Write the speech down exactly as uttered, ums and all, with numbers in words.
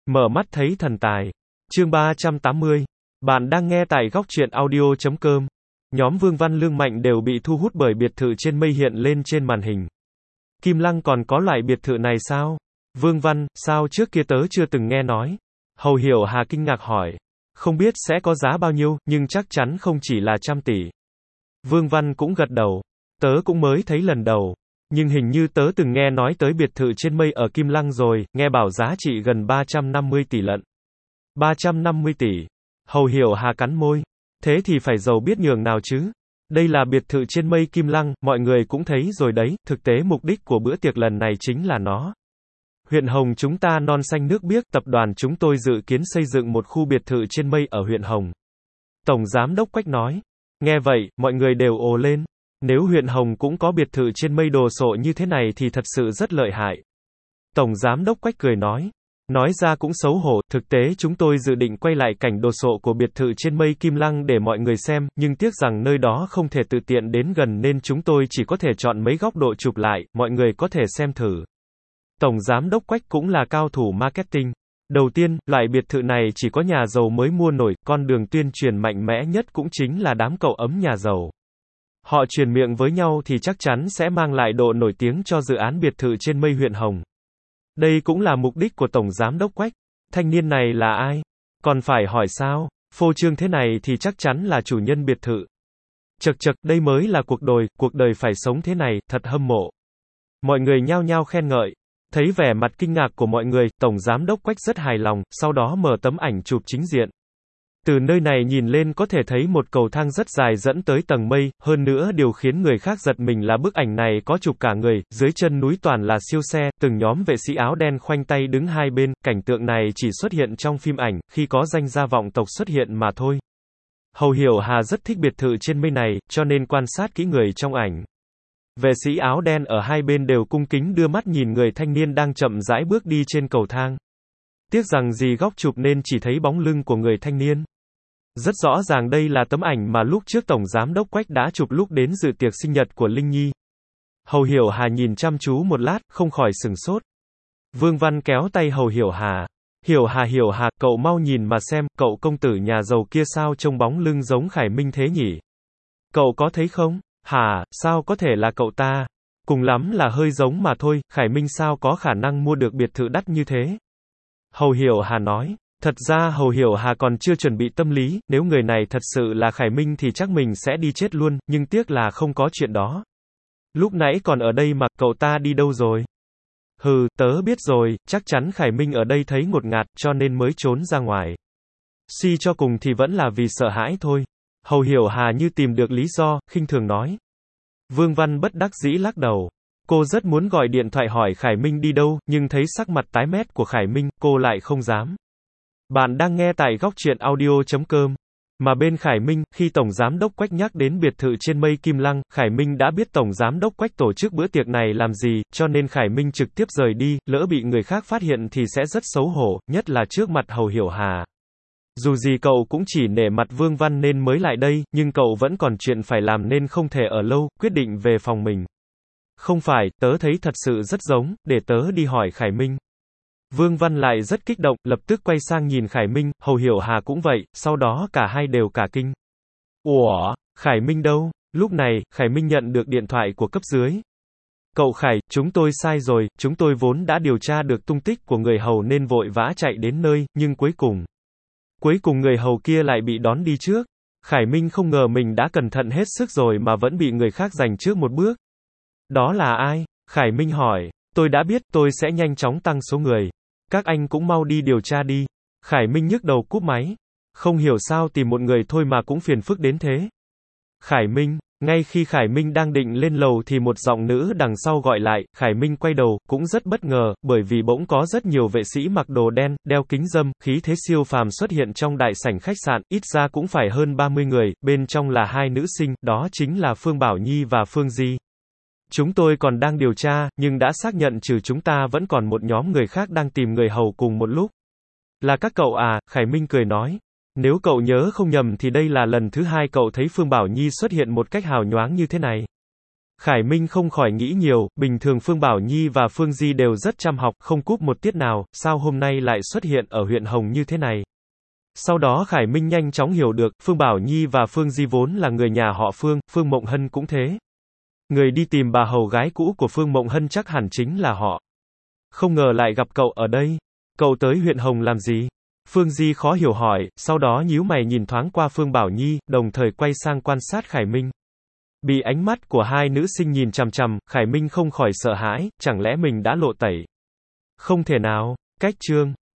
Mở mắt thấy thần tài. Chương ba trăm tám mươi. Bạn đang nghe tại góc truyện audio chấm com. Nhóm Vương Văn Lương Mạnh đều bị thu hút bởi biệt thự trên mây hiện lên trên màn hình. Kim Lăng còn có loại biệt thự này sao? Vương Văn, sao trước kia tớ chưa từng nghe nói? Hầu Hiểu Hà kinh ngạc hỏi. Không biết sẽ có giá bao nhiêu, nhưng chắc chắn không chỉ là trăm tỷ. Vương Văn cũng gật đầu. Tớ cũng mới thấy lần đầu. Nhưng hình như tớ từng nghe nói tới biệt thự trên mây ở Kim Lăng rồi, nghe bảo giá trị gần ba trăm năm mươi tỷ lận. ba trăm năm mươi tỷ. Hầu Hiểu Hà cắn môi. Thế thì phải giàu biết nhường nào chứ. Đây là biệt thự trên mây Kim Lăng, mọi người cũng thấy rồi đấy, thực tế mục đích của bữa tiệc lần này chính là nó. Huyện Hồng chúng ta non xanh nước biếc, tập đoàn chúng tôi dự kiến xây dựng một khu biệt thự trên mây ở huyện Hồng. Tổng Giám đốc Quách nói. Nghe vậy, mọi người đều ồ lên. Nếu huyện Hồng cũng có biệt thự trên mây đồ sộ như thế này thì thật sự rất lợi hại. Tổng Giám đốc Quách cười nói. Nói ra cũng xấu hổ, thực tế chúng tôi dự định quay lại cảnh đồ sộ của biệt thự trên mây Kim Lăng để mọi người xem, nhưng tiếc rằng nơi đó không thể tự tiện đến gần nên chúng tôi chỉ có thể chọn mấy góc độ chụp lại, mọi người có thể xem thử. Tổng Giám đốc Quách cũng là cao thủ marketing. Đầu tiên, loại biệt thự này chỉ có nhà giàu mới mua nổi, con đường tuyên truyền mạnh mẽ nhất cũng chính là đám cậu ấm nhà giàu. Họ truyền miệng với nhau thì chắc chắn sẽ mang lại độ nổi tiếng cho dự án biệt thự trên mây huyện Hồng. Đây cũng là mục đích của Tổng Giám đốc Quách. Thanh niên này là ai? Còn phải hỏi sao? Phô trương thế này thì chắc chắn là chủ nhân biệt thự. Chật chật, đây mới là cuộc đời, cuộc đời phải sống thế này, thật hâm mộ. Mọi người nhao nhao khen ngợi. Thấy vẻ mặt kinh ngạc của mọi người, Tổng Giám đốc Quách rất hài lòng, sau đó mở tấm ảnh chụp chính diện. Từ nơi này nhìn lên có thể thấy một cầu thang rất dài dẫn tới tầng mây, hơn nữa điều khiến người khác giật mình là bức ảnh này có chụp cả người, dưới chân núi toàn là siêu xe, từng nhóm vệ sĩ áo đen khoanh tay đứng hai bên, cảnh tượng này chỉ xuất hiện trong phim ảnh, khi có danh gia vọng tộc xuất hiện mà thôi. Hầu Hiểu Hà rất thích biệt thự trên mây này, cho nên quan sát kỹ người trong ảnh. Vệ sĩ áo đen ở hai bên đều cung kính đưa mắt nhìn người thanh niên đang chậm rãi bước đi trên cầu thang. Tiếc rằng gì góc chụp nên chỉ thấy bóng lưng của người thanh niên. Rất rõ ràng đây là tấm ảnh mà lúc trước Tổng Giám đốc Quách đã chụp lúc đến dự tiệc sinh nhật của Linh Nhi. Hầu Hiểu Hà nhìn chăm chú một lát, không khỏi sửng sốt. Vương Văn kéo tay Hầu Hiểu Hà. Hiểu Hà Hiểu Hà, cậu mau nhìn mà xem, cậu công tử nhà giàu kia sao trông bóng lưng giống Khải Minh thế nhỉ? Cậu có thấy không? Hà, sao có thể là cậu ta? Cùng lắm là hơi giống mà thôi, Khải Minh sao có khả năng mua được biệt thự đắt như thế? Hầu Hiểu Hà nói. Thật ra Hầu Hiểu Hà còn chưa chuẩn bị tâm lý, nếu người này thật sự là Khải Minh thì chắc mình sẽ đi chết luôn, nhưng tiếc là không có chuyện đó. Lúc nãy còn ở đây mà, cậu ta đi đâu rồi? Hừ, tớ biết rồi, chắc chắn Khải Minh ở đây thấy ngột ngạt, cho nên mới trốn ra ngoài. Suy cho cùng thì vẫn là vì sợ hãi thôi. Hầu Hiểu Hà như tìm được lý do, khinh thường nói. Vương Văn bất đắc dĩ lắc đầu. Cô rất muốn gọi điện thoại hỏi Khải Minh đi đâu, nhưng thấy sắc mặt tái mét của Khải Minh, cô lại không dám. Bạn đang nghe tại góc truyện audio chấm com. Mà bên Khải Minh, khi Tổng Giám đốc Quách nhắc đến biệt thự trên mây Kim Lăng, Khải Minh đã biết Tổng Giám đốc Quách tổ chức bữa tiệc này làm gì, cho nên Khải Minh trực tiếp rời đi, lỡ bị người khác phát hiện thì sẽ rất xấu hổ, nhất là trước mặt Hầu Hiểu Hà. Dù gì cậu cũng chỉ nể mặt Vương Văn nên mới lại đây, nhưng cậu vẫn còn chuyện phải làm nên không thể ở lâu, quyết định về phòng mình. Không phải, tớ thấy thật sự rất giống, để tớ đi hỏi Khải Minh. Vương Văn lại rất kích động, lập tức quay sang nhìn Khải Minh, Hầu Hiểu Hà cũng vậy, sau đó cả hai đều cả kinh. Ủa, Khải Minh đâu? Lúc này, Khải Minh nhận được điện thoại của cấp dưới. Cậu Khải, chúng tôi sai rồi, chúng tôi vốn đã điều tra được tung tích của người hầu nên vội vã chạy đến nơi, nhưng cuối cùng... Cuối cùng người hầu kia lại bị đón đi trước. Khải Minh không ngờ mình đã cẩn thận hết sức rồi mà vẫn bị người khác giành trước một bước. Đó là ai? Khải Minh hỏi. Tôi đã biết, tôi sẽ nhanh chóng tăng số người. Các anh cũng mau đi điều tra đi. Khải Minh nhức đầu cúp máy. Không hiểu sao tìm một người thôi mà cũng phiền phức đến thế. Khải Minh, ngay khi Khải Minh đang định lên lầu thì một giọng nữ đằng sau gọi lại, Khải Minh quay đầu, cũng rất bất ngờ, bởi vì bỗng có rất nhiều vệ sĩ mặc đồ đen, đeo kính râm, khí thế siêu phàm xuất hiện trong đại sảnh khách sạn, ít ra cũng phải hơn ba mươi người, bên trong là hai nữ sinh, đó chính là Phương Bảo Nhi và Phương Di. Chúng tôi còn đang điều tra, nhưng đã xác nhận trừ chúng ta vẫn còn một nhóm người khác đang tìm người hầu cùng một lúc. Là các cậu à, Khải Minh cười nói. Nếu cậu nhớ không nhầm thì đây là lần thứ hai cậu thấy Phương Bảo Nhi xuất hiện một cách hào nhoáng như thế này. Khải Minh không khỏi nghĩ nhiều, bình thường Phương Bảo Nhi và Phương Di đều rất chăm học, không cúp một tiết nào, sao hôm nay lại xuất hiện ở huyện Hồng như thế này. Sau đó Khải Minh nhanh chóng hiểu được, Phương Bảo Nhi và Phương Di vốn là người nhà họ Phương, Phương Mộng Hân cũng thế. Người đi tìm bà hầu gái cũ của Phương Mộng Hân chắc hẳn chính là họ. Không ngờ lại gặp cậu ở đây. Cậu tới huyện Hồng làm gì? Phương Di khó hiểu hỏi, sau đó nhíu mày nhìn thoáng qua Phương Bảo Nhi, đồng thời quay sang quan sát Khải Minh. Bị ánh mắt của hai nữ sinh nhìn chằm chằm, Khải Minh không khỏi sợ hãi, chẳng lẽ mình đã lộ tẩy? Không thể nào, cách chương.